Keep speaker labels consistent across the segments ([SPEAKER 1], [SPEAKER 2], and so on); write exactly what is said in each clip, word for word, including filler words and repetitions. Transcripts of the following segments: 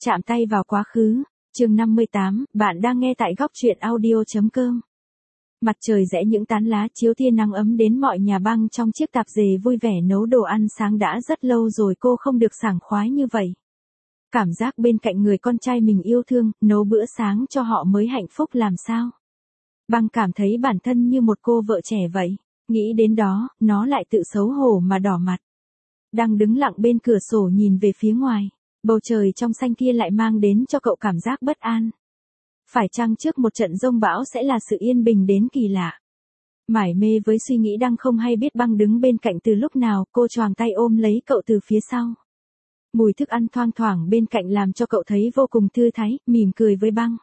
[SPEAKER 1] Chạm tay vào quá khứ, chương năm mươi tám, bạn đang nghe tại góc truyện audio.com. Mặt trời rẽ những tán lá chiếu tia nắng ấm đến mọi nhà băng trong chiếc tạp dề vui vẻ nấu đồ ăn sáng đã rất lâu rồi cô không được sảng khoái như vậy. Cảm giác bên cạnh người con trai mình yêu thương, nấu bữa sáng cho họ mới hạnh phúc làm sao. Băng cảm thấy bản thân như một cô vợ trẻ vậy, nghĩ đến đó, nó lại tự xấu hổ mà đỏ mặt. Đang đứng lặng bên cửa sổ nhìn về phía ngoài. Bầu trời trong xanh kia lại mang đến cho cậu cảm giác bất an. Phải chăng trước một trận giông bão sẽ là sự yên bình đến kỳ lạ? Mải mê với suy nghĩ Đăng không hay biết Băng đứng bên cạnh từ lúc nào, cô choàng tay ôm lấy cậu từ phía sau. Mùi thức ăn thoang thoảng bên cạnh làm cho cậu thấy vô cùng thư thái, mỉm cười với Băng.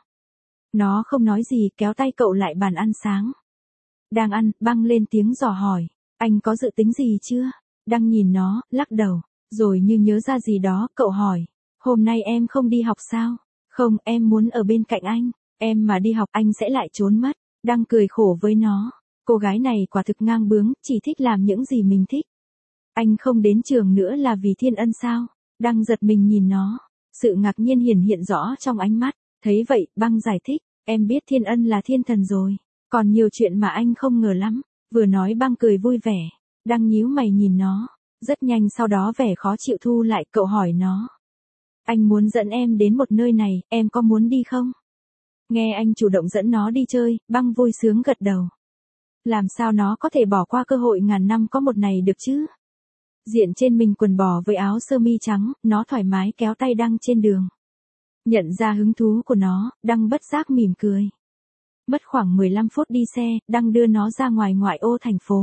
[SPEAKER 1] Nó không nói gì, kéo tay cậu lại bàn ăn sáng. Đang ăn, Băng lên tiếng dò hỏi, anh có dự tính gì chưa? Đăng nhìn nó, lắc đầu. Rồi như nhớ ra gì đó, cậu hỏi, hôm nay em không đi học sao? Không, em muốn ở bên cạnh anh, em mà đi học anh sẽ lại trốn mất. Đăng cười khổ với nó, cô gái này quả thực ngang bướng, chỉ thích làm những gì mình thích. Anh không đến trường nữa là vì Thiên Ân sao? Đăng giật mình nhìn nó, sự ngạc nhiên hiển hiện rõ trong ánh mắt. Thấy vậy, Băng giải thích, em biết Thiên Ân là thiên thần rồi, còn nhiều chuyện mà anh không ngờ lắm. Vừa nói Băng cười vui vẻ, Đăng nhíu mày nhìn nó. Rất nhanh sau đó vẻ khó chịu thu lại, cậu hỏi nó. Anh muốn dẫn em đến một nơi này, em có muốn đi không? Nghe anh chủ động dẫn nó đi chơi, Băng vui sướng gật đầu. Làm sao nó có thể bỏ qua cơ hội ngàn năm có một này được chứ? Diện trên mình quần bò với áo sơ mi trắng, nó thoải mái kéo tay Đăng trên đường. Nhận ra hứng thú của nó, Đăng bất giác mỉm cười. Mất khoảng mười lăm phút đi xe, Đăng đưa nó ra ngoài ngoại ô thành phố.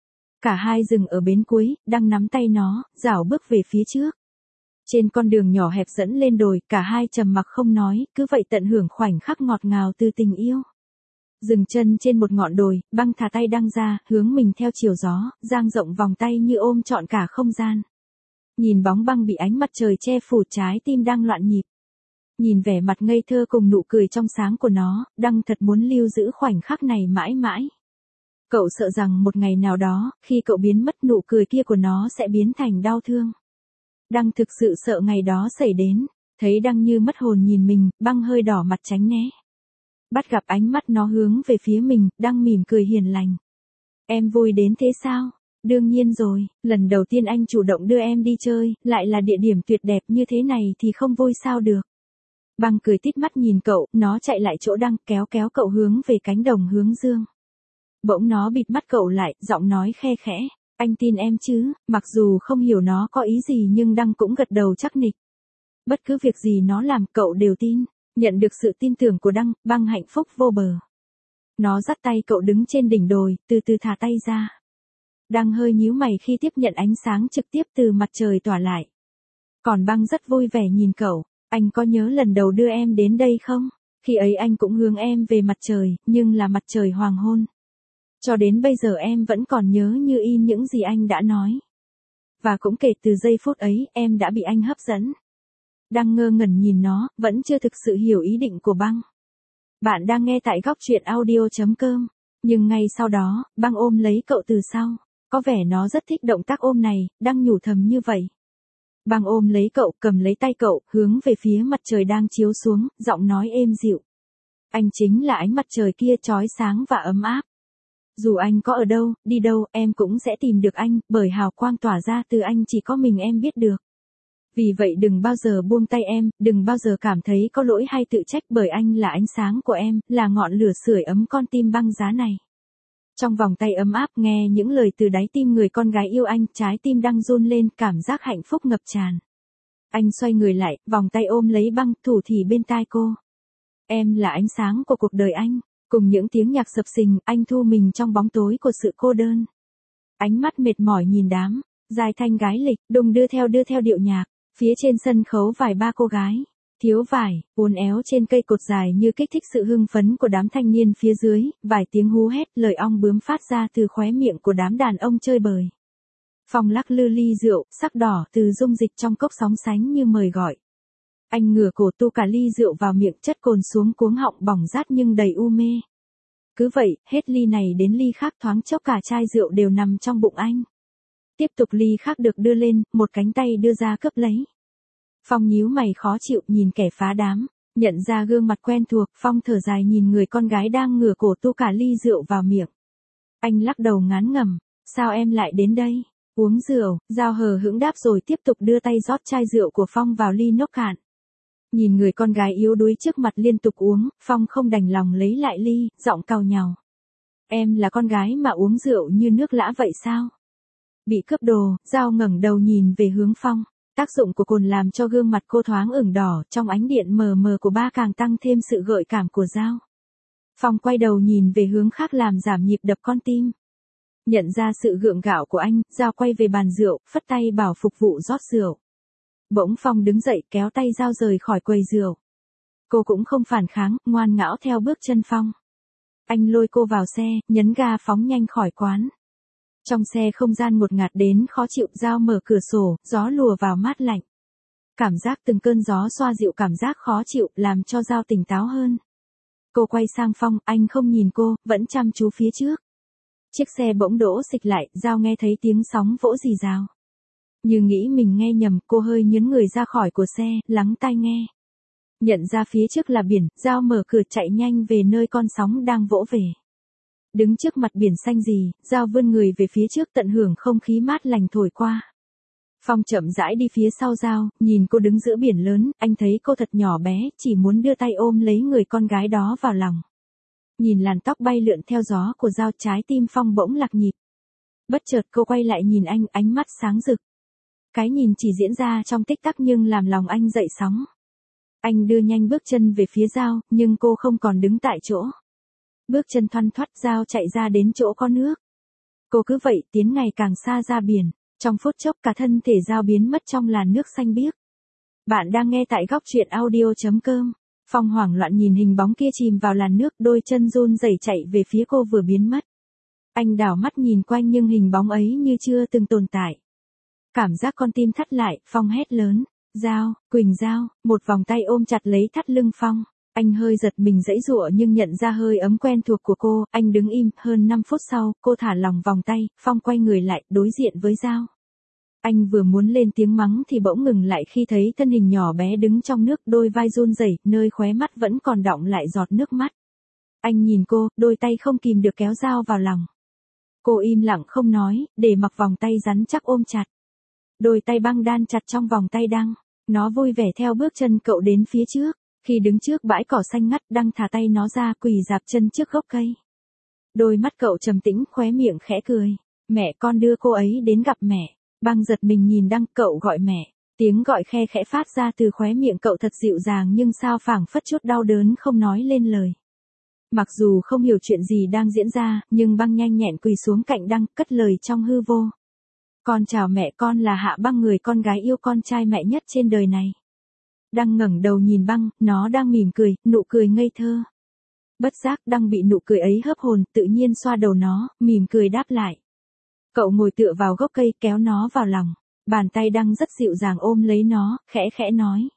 [SPEAKER 1] Cả hai dừng ở bến cuối, Đăng nắm tay nó, dảo bước về phía trước. Trên con đường nhỏ hẹp dẫn lên đồi, cả hai trầm mặc không nói, cứ vậy tận hưởng khoảnh khắc ngọt ngào từ tình yêu. Dừng chân trên một ngọn đồi, Băng thả tay Đăng ra, hướng mình theo chiều gió, dang rộng vòng tay như ôm trọn cả không gian. Nhìn bóng Băng bị ánh mặt trời che phủ, trái tim đang loạn nhịp. Nhìn vẻ mặt ngây thơ cùng nụ cười trong sáng của nó, Đăng thật muốn lưu giữ khoảnh khắc này mãi mãi. Cậu sợ rằng một ngày nào đó, khi cậu biến mất nụ cười kia của nó sẽ biến thành đau thương. Đăng thực sự sợ ngày đó xảy đến, thấy Đăng như mất hồn nhìn mình, Băng hơi đỏ mặt tránh né. Bắt gặp ánh mắt nó hướng về phía mình, Đăng mỉm cười hiền lành. Em vui đến thế sao? Đương nhiên rồi, lần đầu tiên anh chủ động đưa em đi chơi, lại là địa điểm tuyệt đẹp như thế này thì không vui sao được. Băng cười tít mắt nhìn cậu, nó chạy lại chỗ Đăng, kéo kéo cậu hướng về cánh đồng hướng dương. Bỗng nó bịt mắt cậu lại, giọng nói khe khẽ, anh tin em chứ? Mặc dù không hiểu nó có ý gì nhưng Đăng cũng gật đầu chắc nịch. Bất cứ việc gì nó làm cậu đều tin, nhận được sự tin tưởng của Đăng, Băng hạnh phúc vô bờ. Nó dắt tay cậu đứng trên đỉnh đồi, từ từ thả tay ra. Đăng hơi nhíu mày khi tiếp nhận ánh sáng trực tiếp từ mặt trời tỏa lại. Còn Băng rất vui vẻ nhìn cậu, anh có nhớ lần đầu đưa em đến đây không? Khi ấy anh cũng hướng em về mặt trời, nhưng là mặt trời hoàng hôn. Cho đến bây giờ em vẫn còn nhớ như in những gì anh đã nói. Và cũng kể từ giây phút ấy, em đã bị anh hấp dẫn. Đang ngơ ngẩn nhìn nó, vẫn chưa thực sự hiểu ý định của Băng. Bạn đang nghe tại góc truyện audio.com. Nhưng ngay sau đó, Băng ôm lấy cậu từ sau. Có vẻ nó rất thích động tác ôm này, đang nhủ thầm như vậy. Băng ôm lấy cậu, cầm lấy tay cậu, hướng về phía mặt trời đang chiếu xuống, giọng nói êm dịu. Anh chính là ánh mặt trời kia chói sáng và ấm áp. Dù anh có ở đâu, đi đâu, em cũng sẽ tìm được anh, bởi hào quang tỏa ra từ anh chỉ có mình em biết được. Vì vậy đừng bao giờ buông tay em, đừng bao giờ cảm thấy có lỗi hay tự trách bởi anh là ánh sáng của em, là ngọn lửa sưởi ấm con tim băng giá này. Trong vòng tay ấm áp nghe những lời từ đáy tim người con gái yêu anh, trái tim đang run lên, cảm giác hạnh phúc ngập tràn. Anh xoay người lại, vòng tay ôm lấy Băng, thủ thỉ bên tai cô. Em là ánh sáng của cuộc đời anh. Cùng những tiếng nhạc sập sình, anh thu mình trong bóng tối của sự cô đơn. Ánh mắt mệt mỏi nhìn đám, dài thanh gái lịch, đùng đưa theo đưa theo điệu nhạc. Phía trên sân khấu vài ba cô gái, thiếu vải, uốn éo trên cây cột dài như kích thích sự hưng phấn của đám thanh niên phía dưới, vài tiếng hú hét, lời ong bướm phát ra từ khóe miệng của đám đàn ông chơi bời. Phong lắc lư ly rượu, sắc đỏ từ dung dịch trong cốc sóng sánh như mời gọi. Anh ngửa cổ tu cả ly rượu vào miệng, chất cồn xuống cuống họng bỏng rát nhưng đầy u mê. Cứ vậy, hết ly này đến ly khác, thoáng chốc cả chai rượu đều nằm trong bụng anh. Tiếp tục ly khác được đưa lên, một cánh tay đưa ra cướp lấy. Phong nhíu mày khó chịu nhìn kẻ phá đám, nhận ra gương mặt quen thuộc, Phong thở dài nhìn người con gái đang ngửa cổ tu cả ly rượu vào miệng. Anh lắc đầu ngán ngẩm, sao em lại đến đây? Uống rượu, Giao hờ hững đáp rồi tiếp tục đưa tay rót chai rượu của Phong vào ly nốc cạn. Nhìn người con gái yếu đuối trước mặt liên tục uống, Phong không đành lòng lấy lại ly, giọng càu nhàu. Em là con gái mà uống rượu như nước lã vậy sao? Bị cướp đồ, Giao ngẩng đầu nhìn về hướng Phong. Tác dụng của cồn làm cho gương mặt cô thoáng ửng đỏ, trong ánh điện mờ mờ của ba càng tăng thêm sự gợi cảm của Giao. Phong quay đầu nhìn về hướng khác làm giảm nhịp đập con tim. Nhận ra sự gượng gạo của anh, Giao quay về bàn rượu, phất tay bảo phục vụ rót rượu. Bỗng Phong đứng dậy kéo tay Giao rời khỏi quầy rượu. Cô cũng không phản kháng, ngoan ngão theo bước chân Phong. Anh lôi cô vào xe, nhấn ga phóng nhanh khỏi quán. Trong xe không gian ngột ngạt đến khó chịu, Giao mở cửa sổ, gió lùa vào mát lạnh. Cảm giác từng cơn gió xoa dịu cảm giác khó chịu, làm cho Giao tỉnh táo hơn. Cô quay sang Phong, anh không nhìn cô, vẫn chăm chú phía trước. Chiếc xe bỗng đỗ xịch lại, Giao nghe thấy tiếng sóng vỗ rì rào. Như nghĩ mình nghe nhầm, cô hơi nhấn người ra khỏi của xe, lắng tai nghe. Nhận ra phía trước là biển, Giao mở cửa chạy nhanh về nơi con sóng đang vỗ về. Đứng trước mặt biển xanh gì, Giao vươn người về phía trước tận hưởng không khí mát lành thổi qua. Phong chậm rãi đi phía sau Giao, nhìn cô đứng giữa biển lớn, anh thấy cô thật nhỏ bé, chỉ muốn đưa tay ôm lấy người con gái đó vào lòng. Nhìn làn tóc bay lượn theo gió của Giao, trái tim Phong bỗng lạc nhịp. Bất chợt cô quay lại nhìn anh, ánh mắt sáng rực. Cái nhìn chỉ diễn ra trong tích tắc nhưng làm lòng anh dậy sóng. Anh đưa nhanh bước chân về phía Giao, nhưng cô không còn đứng tại chỗ. Bước chân thoăn thoắt, Giao chạy ra đến chỗ có nước. Cô cứ vậy tiến ngày càng xa ra biển, trong phút chốc cả thân thể Giao biến mất trong làn nước xanh biếc. Bạn đang nghe tại góc truyện audio chấm com. Phong hoảng loạn nhìn hình bóng kia chìm vào làn nước, đôi chân run rẩy chạy về phía cô vừa biến mất. Anh đảo mắt nhìn quanh nhưng hình bóng ấy như chưa từng tồn tại. Cảm giác con tim thắt lại, Phong hét lớn. Giao, Quỳnh Giao, một vòng tay ôm chặt lấy thắt lưng Phong. Anh hơi giật mình giãy giụa nhưng nhận ra hơi ấm quen thuộc của cô, anh đứng im, hơn năm phút sau, cô thả lỏng vòng tay, Phong quay người lại, đối diện với Giao. Anh vừa muốn lên tiếng mắng thì bỗng ngừng lại khi thấy thân hình nhỏ bé đứng trong nước, đôi vai run rẩy, nơi khóe mắt vẫn còn đọng lại giọt nước mắt. Anh nhìn cô, đôi tay không kìm được kéo Giao vào lòng. Cô im lặng không nói, để mặc vòng tay rắn chắc ôm chặt. Đôi tay băng đan chặt trong vòng tay Đăng, nó vui vẻ theo bước chân cậu đến phía trước. Khi đứng trước bãi cỏ xanh ngắt, Đăng thả tay nó ra, quỳ dạp chân trước gốc cây. Đôi mắt cậu trầm tĩnh, khóe miệng khẽ cười. Mẹ con đưa cô ấy đến gặp mẹ. Băng giật mình nhìn Đăng, cậu gọi mẹ. Tiếng gọi khe khẽ phát ra từ khóe miệng cậu thật dịu dàng nhưng sao phảng phất chút đau đớn không nói lên lời. Mặc dù không hiểu chuyện gì đang diễn ra, nhưng Băng nhanh nhẹn quỳ xuống cạnh Đăng, cất lời trong hư vô. Con chào mẹ, con là Hạ Băng, người con gái yêu con trai mẹ nhất trên đời này. Đăng ngẩng đầu nhìn Băng, nó đang mỉm cười, nụ cười ngây thơ. Bất giác Đăng bị nụ cười ấy hớp hồn, tự nhiên xoa đầu nó, mỉm cười đáp lại. Cậu ngồi tựa vào gốc cây, kéo nó vào lòng. Bàn tay Đăng rất dịu dàng ôm lấy nó, khẽ khẽ nói.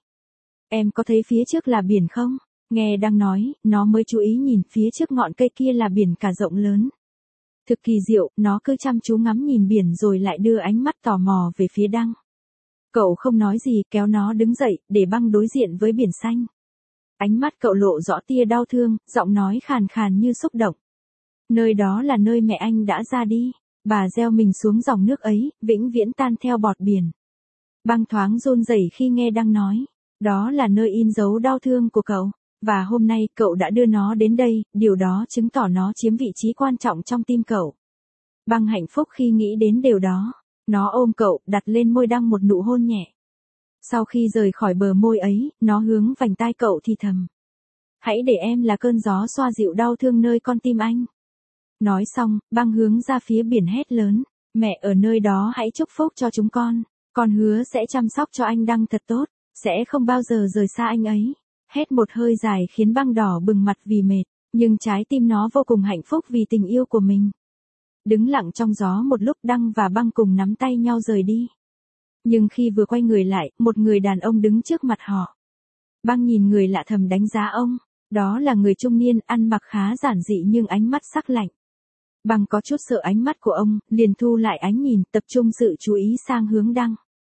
[SPEAKER 1] Em có thấy phía trước là biển không? Nghe Đăng nói, nó mới chú ý nhìn phía trước ngọn cây kia là biển cả rộng lớn. Thực kỳ diệu, nó cứ chăm chú ngắm nhìn biển rồi lại đưa ánh mắt tò mò về phía Đăng. Cậu không nói gì, kéo nó đứng dậy, để Băng đối diện với biển xanh. Ánh mắt cậu lộ rõ tia đau thương, giọng nói khàn khàn như xúc động. Nơi đó là nơi mẹ anh đã ra đi. Bà gieo mình xuống dòng nước ấy, vĩnh viễn tan theo bọt biển. Băng thoáng run rẩy khi nghe Đăng nói. Đó là nơi in dấu đau thương của cậu. Và hôm nay cậu đã đưa nó đến đây, điều đó chứng tỏ nó chiếm vị trí quan trọng trong tim cậu. Băng hạnh phúc khi nghĩ đến điều đó. Nó ôm cậu, đặt lên môi Đăng một nụ hôn nhẹ. Sau khi rời khỏi bờ môi ấy, nó hướng vành tai cậu thì thầm. Hãy để em là cơn gió xoa dịu đau thương nơi con tim anh. Nói xong, Băng hướng ra phía biển hét lớn. Mẹ ở nơi đó hãy chúc phúc cho chúng con. Con hứa sẽ chăm sóc cho anh Đăng thật tốt. Sẽ không bao giờ rời xa anh ấy. Hét một hơi dài khiến Băng đỏ bừng mặt vì mệt. Nhưng trái tim nó vô cùng hạnh phúc vì tình yêu của mình. Đứng lặng trong gió một lúc, Đăng và Băng cùng nắm tay nhau rời đi. Nhưng khi vừa quay người lại, một người đàn ông đứng trước mặt họ. Băng nhìn người lạ thầm đánh giá ông. Đó là người trung niên, ăn mặc khá giản dị nhưng ánh mắt sắc lạnh. Băng có chút sợ ánh mắt của ông, liền thu lại ánh nhìn, tập trung sự chú ý sang hướng Đăng.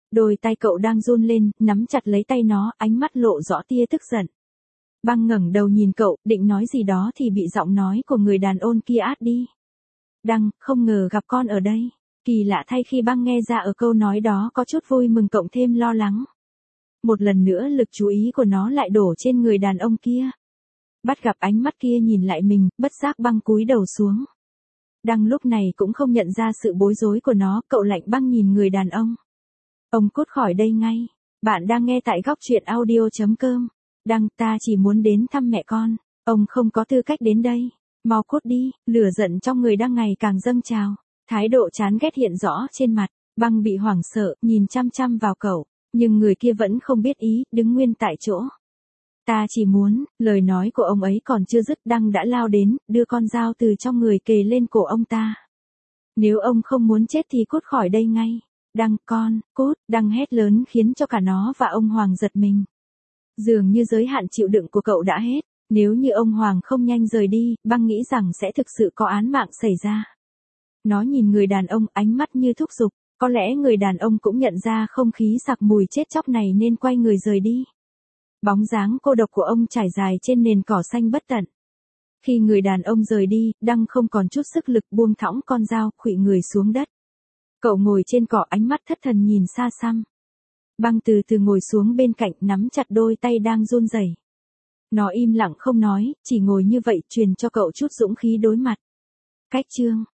[SPEAKER 1] Đôi tay cậu đang run lên, nắm chặt lấy tay nó, ánh mắt lộ rõ tia tức giận. Băng ngẩng đầu nhìn cậu, định nói gì đó thì bị giọng nói của người đàn ông kia át đi. Đăng, không ngờ gặp con ở đây. Kỳ lạ thay khi băng nghe ra ở câu nói đó có chút vui mừng cộng thêm lo lắng. Một lần nữa lực chú ý của nó lại đổ trên người đàn ông kia. Bắt gặp ánh mắt kia nhìn lại mình, bất giác băng cúi đầu xuống. Đăng lúc này cũng không nhận ra sự bối rối của nó, cậu lạnh băng nhìn người đàn ông. Ông cút khỏi đây ngay. Bạn đang nghe tại góc truyện audio.com. Đăng, ta chỉ muốn đến thăm mẹ con. Ông không có tư cách đến đây. Mau cút đi. Lửa giận trong người đang ngày càng dâng trào. Thái độ chán ghét hiện rõ trên mặt. Băng bị hoảng sợ, nhìn chăm chăm vào cậu. Nhưng người kia vẫn không biết ý, đứng nguyên tại chỗ. Ta chỉ muốn, lời nói của ông ấy còn chưa dứt, Đăng đã lao đến, đưa con dao từ trong người kề lên cổ ông ta. Nếu ông không muốn chết thì cút khỏi đây ngay. Đăng, con, cút, Đăng hét lớn khiến cho cả nó và ông Hoàng giật mình. Dường như giới hạn chịu đựng của cậu đã hết, nếu như ông Hoàng không nhanh rời đi, băng nghĩ rằng sẽ thực sự có án mạng xảy ra. Nó nhìn người đàn ông, ánh mắt như thúc giục, có lẽ người đàn ông cũng nhận ra không khí sặc mùi chết chóc này nên quay người rời đi. Bóng dáng cô độc của ông trải dài trên nền cỏ xanh bất tận. Khi người đàn ông rời đi, Đăng không còn chút sức lực buông thõng con dao, khuỵu người xuống đất. Cậu ngồi trên cỏ, ánh mắt thất thần nhìn xa xăm. Băng từ từ ngồi xuống bên cạnh, nắm chặt đôi tay đang run rẩy. Nó im lặng không nói, chỉ ngồi như vậy truyền cho cậu chút dũng khí đối mặt. Cách chương